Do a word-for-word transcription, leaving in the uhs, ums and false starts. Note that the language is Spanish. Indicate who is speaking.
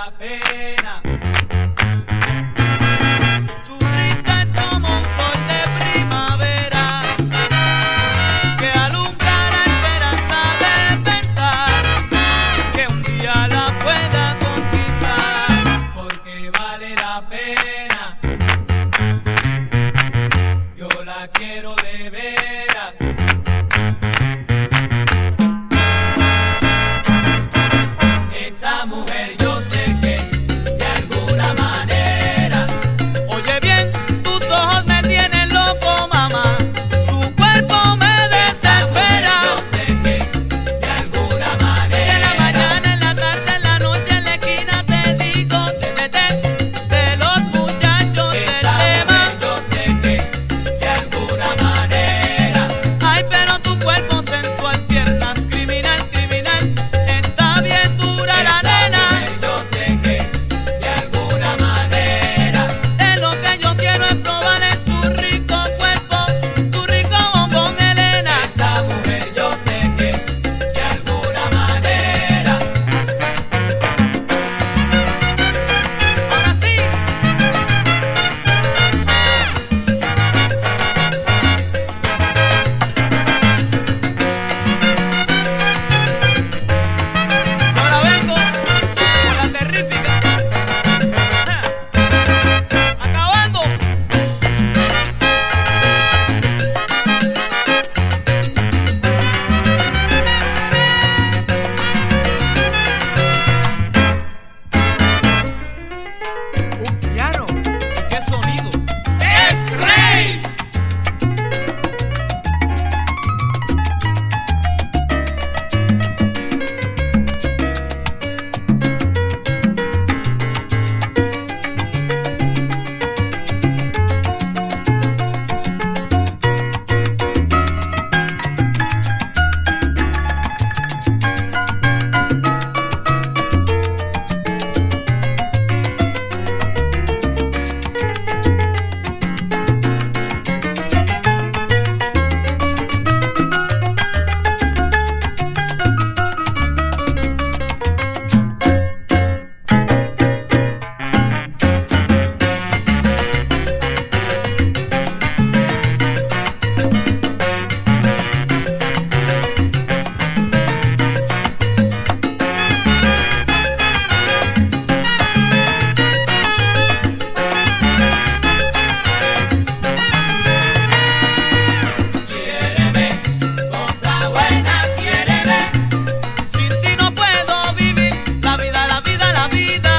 Speaker 1: la pena. Tu risa es como un sol de primavera que alumbra la esperanza de pensar que un día la pueda conquistar, porque vale la pena. Yo la quiero de veras. Esa mujer yo sé que de alguna manera, oye bien, tus ojos me tienen loco, mamá, tu cuerpo me desespera. Yo sé que de alguna manera, en la mañana, en la tarde, en la noche, en la esquina te digo, te metes de los muchachos del tema. Yo sé que de alguna manera, ay, pero tu cuerpo sensual, piernas criminal, criminal, está bien dura la nena. Yo sé que de alguna manera, de lo que yo quiero es probar es tu rico cuerpo, tu rico bombón, Elena. Esa mujer yo sé que de alguna manera. Ahora sí. Ahora vengo con la terrífica. Acabando. Un piano. ¿Qué sonido? ¡Es rey! Quiéreme, cosa buena, quiéreme. Sin ti no puedo vivir la vida, la vida, la vida.